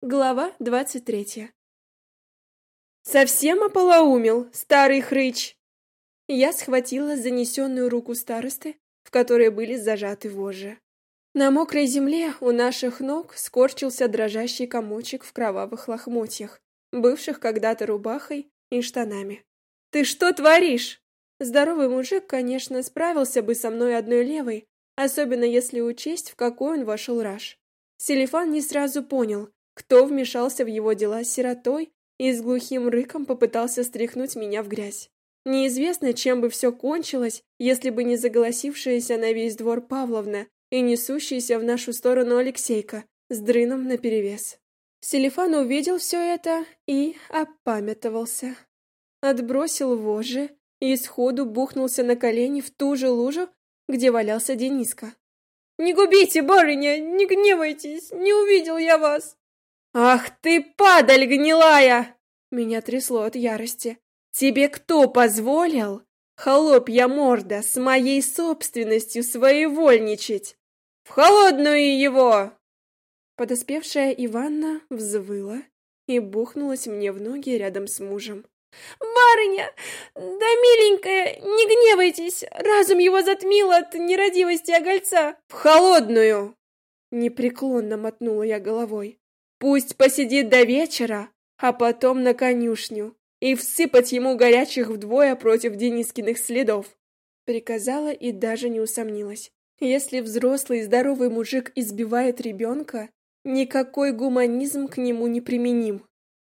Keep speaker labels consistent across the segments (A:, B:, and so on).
A: Глава 23. Совсем ополоумел, старый хрыч! Я схватила занесенную руку старосты, в которой были зажаты вожжи. На мокрой земле у наших ног скорчился дрожащий комочек в кровавых лохмотьях, бывших когда-то рубахой и штанами. «Ты что творишь?» Здоровый мужик, конечно, справился бы со мной одной левой, особенно если учесть, в какой он вошел раж. Селифан не сразу понял, кто вмешался в его дела с сиротой и с глухим рыком попытался стряхнуть меня в грязь. Неизвестно, чем бы все кончилось, если бы не заголосившаяся на весь двор Павловна и несущаяся в нашу сторону Алексейка с дрыном наперевес. Селифан увидел все это и опамятовался. Отбросил вожжи и сходу бухнулся на колени в ту же лужу, где валялся Дениска. «Не губите, барыня, не гневайтесь, не увидел я вас!» «Ах ты, падаль гнилая!» Меня трясло от ярости. «Тебе кто позволил, холопья морда, с моей собственностью своевольничать? В холодную его!» Подоспевшая Иванна взвыла и бухнулась мне в ноги рядом с мужем. «Барыня, да миленькая, не гневайтесь, разум его затмил от нерадивости огольца!» «В холодную!» Непреклонно мотнула я головой. «Пусть посидит до вечера, а потом на конюшню, и всыпать ему горячих вдвое против Денискиных следов!» Приказала и даже не усомнилась. Если взрослый здоровый мужик избивает ребенка, никакой гуманизм к нему не применим.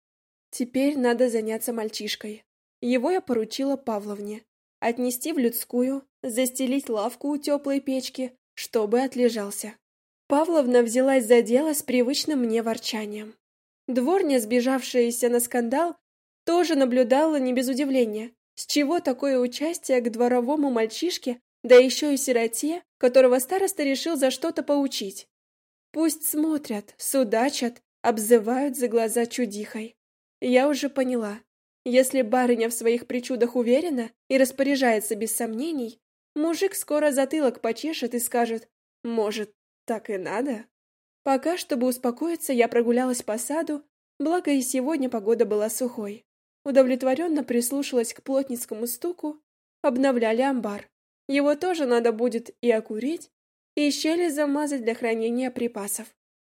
A: Теперь надо заняться мальчишкой. Его я поручила Павловне. Отнести в людскую, застелить лавку у теплой печки, чтобы отлежался. Павловна взялась за дело с привычным мне ворчанием. Дворня, сбежавшаяся на скандал, тоже наблюдала не без удивления. С чего такое участие к дворовому мальчишке, да еще и сироте, которого староста решил за что-то поучить? Пусть смотрят, судачат, обзывают за глаза чудихой. Я уже поняла, если барыня в своих причудах уверена и распоряжается без сомнений, мужик скоро затылок почешет и скажет: «Может, так и надо?» Пока, чтобы успокоиться, я прогулялась по саду, благо и сегодня погода была сухой. Удовлетворенно прислушалась к плотницкому стуку. Обновляли амбар. Его тоже надо будет и окурить, и щели замазать для хранения припасов.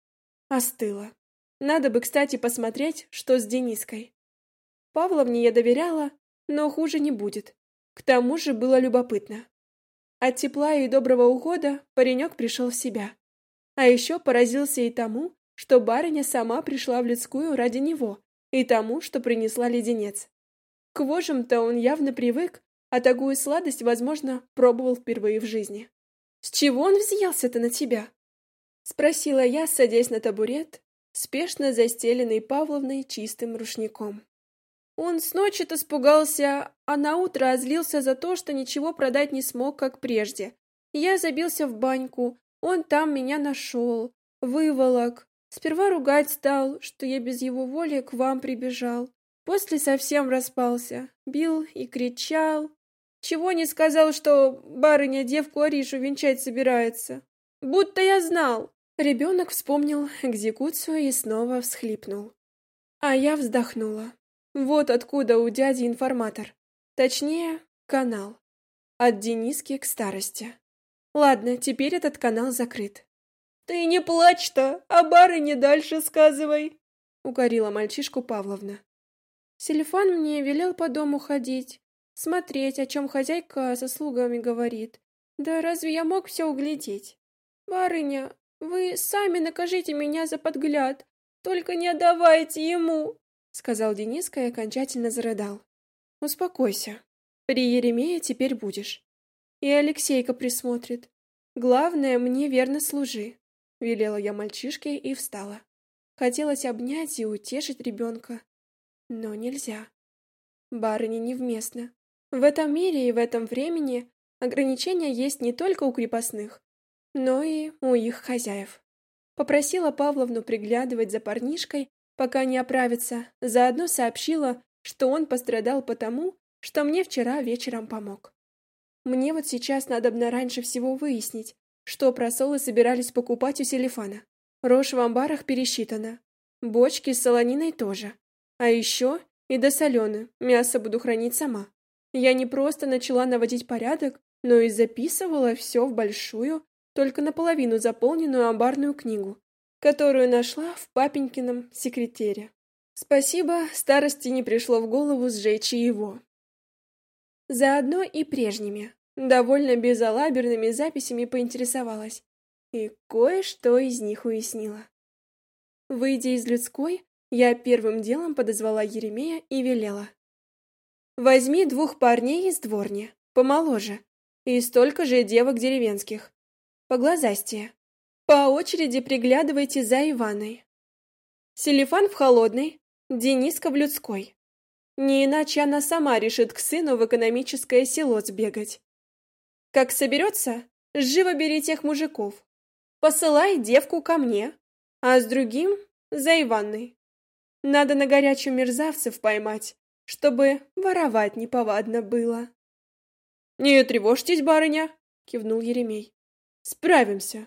A: Остыло. Надо бы, кстати, посмотреть, что с Дениской. Павловне я доверяла, но хуже не будет. К тому же было любопытно. От тепла и доброго ухода паренек пришел в себя. А еще поразился и тому, что барыня сама пришла в людскую ради него, и тому, что принесла леденец. К вожжам-то он явно привык, а такую сладость, возможно, пробовал впервые в жизни. «С чего он взъелся-то на тебя?» — спросила я, садясь на табурет, спешно застеленный Павловной чистым рушником. Он с ночи-то испугался, а наутро озлился за то, что ничего продать не смог, как прежде. Я забился в баньку, он там меня нашел, выволок. Сперва ругать стал, что я без его воли к вам прибежал. После совсем распался, бил и кричал. Чего не сказал, что барыня девку Аришу венчать собирается. Будто я знал. Ребенок вспомнил экзекуцию и снова всхлипнул. А я вздохнула. Вот откуда у дяди информатор. Точнее, канал. От Дениски к старости. Ладно, теперь этот канал закрыт. «Ты не плачь-то, а барыне дальше сказывай», — укорила мальчишку Павловна. Селифан мне велел по дому ходить, смотреть, о чем хозяйка со слугами говорит. Да разве я мог все углядеть? «Барыня, вы сами накажите меня за подгляд, только не отдавайте ему», — сказал Дениска и окончательно зарыдал. «Успокойся. При Еремее теперь будешь. И Алексейка присмотрит. Главное, мне верно служи», — велела я мальчишке и встала. Хотелось обнять и утешить ребенка, но нельзя. Барыне невместно. В этом мире и в этом времени ограничения есть не только у крепостных, но и у их хозяев. Попросила Павловну приглядывать за парнишкой, пока не оправится, заодно сообщила, что он пострадал потому, что мне вчера вечером помог. Мне вот сейчас надобно раньше всего выяснить, что просолы собирались покупать у Селифана. Рожь в амбарах пересчитана. Бочки с солониной тоже. А еще и до солены, мясо буду хранить сама. Я не просто начала наводить порядок, но и записывала все в большую, только наполовину заполненную амбарную книгу, которую нашла в папенькином секретере. Спасибо, старости не пришло в голову сжечь и его. Заодно и прежними, довольно безалаберными записями поинтересовалась, и кое-что из них уяснила. Выйдя из людской, я первым делом подозвала Еремея и велела: «Возьми 2 парней из дворни, помоложе, и столько же девок деревенских, поглазастее. По очереди приглядывайте за Иваной. Селифан в холодной, Дениска в людской. Не иначе она сама решит к сыну в экономическое село сбегать. Как соберется, живо бери тех мужиков. Посылай девку ко мне, а с другим за Иванной. Надо на горячую мерзавцев поймать, чтобы воровать неповадно было». «Не тревожьтесь, барыня», — кивнул Еремей. «Справимся».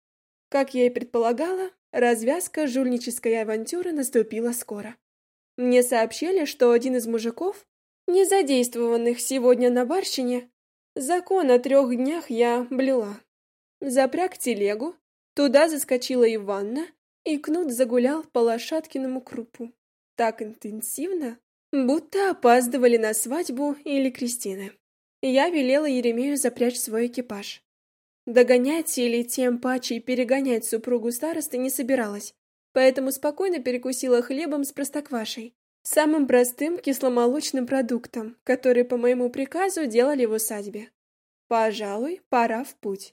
A: Как я и предполагала, развязка жульнической авантюры наступила скоро. Мне сообщили, что один из мужиков, не задействованных сегодня на барщине, закон о 3 днях я блюла. Запряг телегу, туда заскочила Иванна, и кнут загулял по лошадкиному крупу. Так интенсивно, будто опаздывали на свадьбу или крестины. Я велела Еремею запрячь свой экипаж. Догонять или тем паче перегонять супругу старосты не собиралась, поэтому спокойно перекусила хлебом с простоквашей, самым простым кисломолочным продуктом, который по моему приказу делали в усадьбе. Пожалуй, пора в путь.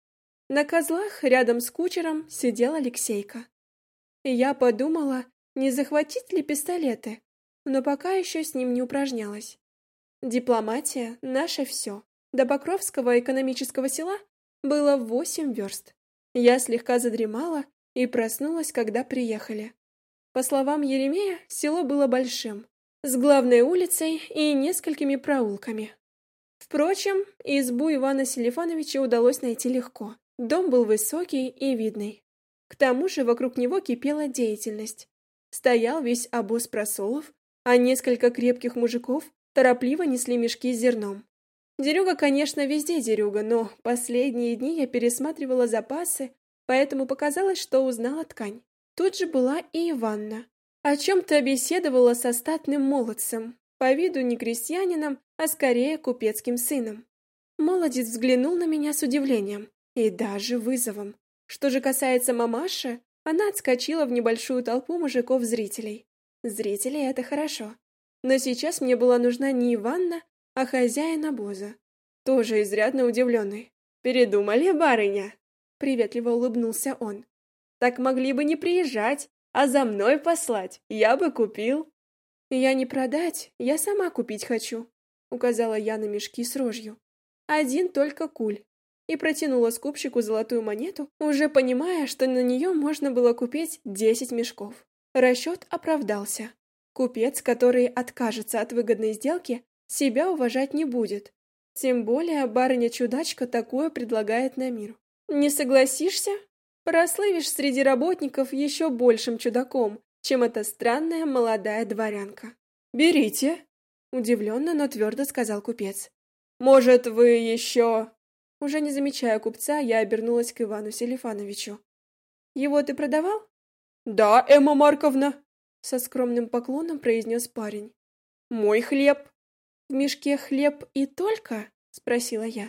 A: На козлах рядом с кучером сидел Алексейка. И я подумала, не захватить ли пистолеты, но пока еще с ним не упражнялась. Дипломатия — наше все. До Покровского экономического села было 8 верст. Я слегка задремала и проснулась, когда приехали. По словам Еремея, село было большим, с главной улицей и несколькими проулками. Впрочем, избу Ивана Селифановича удалось найти легко. Дом был высокий и видный. К тому же вокруг него кипела деятельность. Стоял весь обоз просолов, а несколько крепких мужиков торопливо несли мешки с зерном. Дерюга, конечно, везде дерюга, но последние дни я пересматривала запасы, поэтому показалось, что узнала ткань. Тут же была и Иванна. О чем-то беседовала со статным молодцем, по виду не крестьянином, а скорее купецким сыном. Молодец взглянул на меня с удивлением и даже вызовом. Что же касается мамаши, она отскочила в небольшую толпу мужиков-зрителей. Зрители — это хорошо. Но сейчас мне была нужна не Иванна, а хозяин обоза, тоже изрядно удивленный. «Передумали, барыня?» — приветливо улыбнулся он. «Так могли бы не приезжать, а за мной послать, я бы купил». «Я не продать, я сама купить хочу», — указала я на мешки с рожью. «Один только куль». И протянула скупщику золотую монету, уже понимая, что на нее можно было купить 10 мешков. Расчет оправдался. Купец, который откажется от выгодной сделки, себя уважать не будет. Тем более барыня-чудачка такое предлагает на мир. Не согласишься? Прослывишь среди работников еще большим чудаком, чем эта странная молодая дворянка. «Берите», — удивленно, но твердо сказал купец. «Может, вы еще...» Уже не замечая купца, я обернулась к Ивану Селифановичу. «Его ты продавал?» «Да, Эмма Марковна», — со скромным поклоном произнес парень. «Мой хлеб». «В мешке хлеб и только?» — спросила я.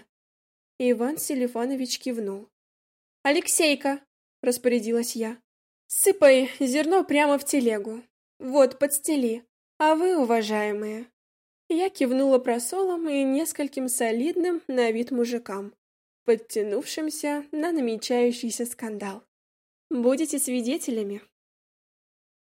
A: Иван Селифанович кивнул. «Алексейка», — распорядилась я, — «сыпай зерно прямо в телегу. Вот, подстели. А вы, уважаемые...» Я кивнула просолом и нескольким солидным на вид мужикам, подтянувшимся на намечающийся скандал. «Будете свидетелями».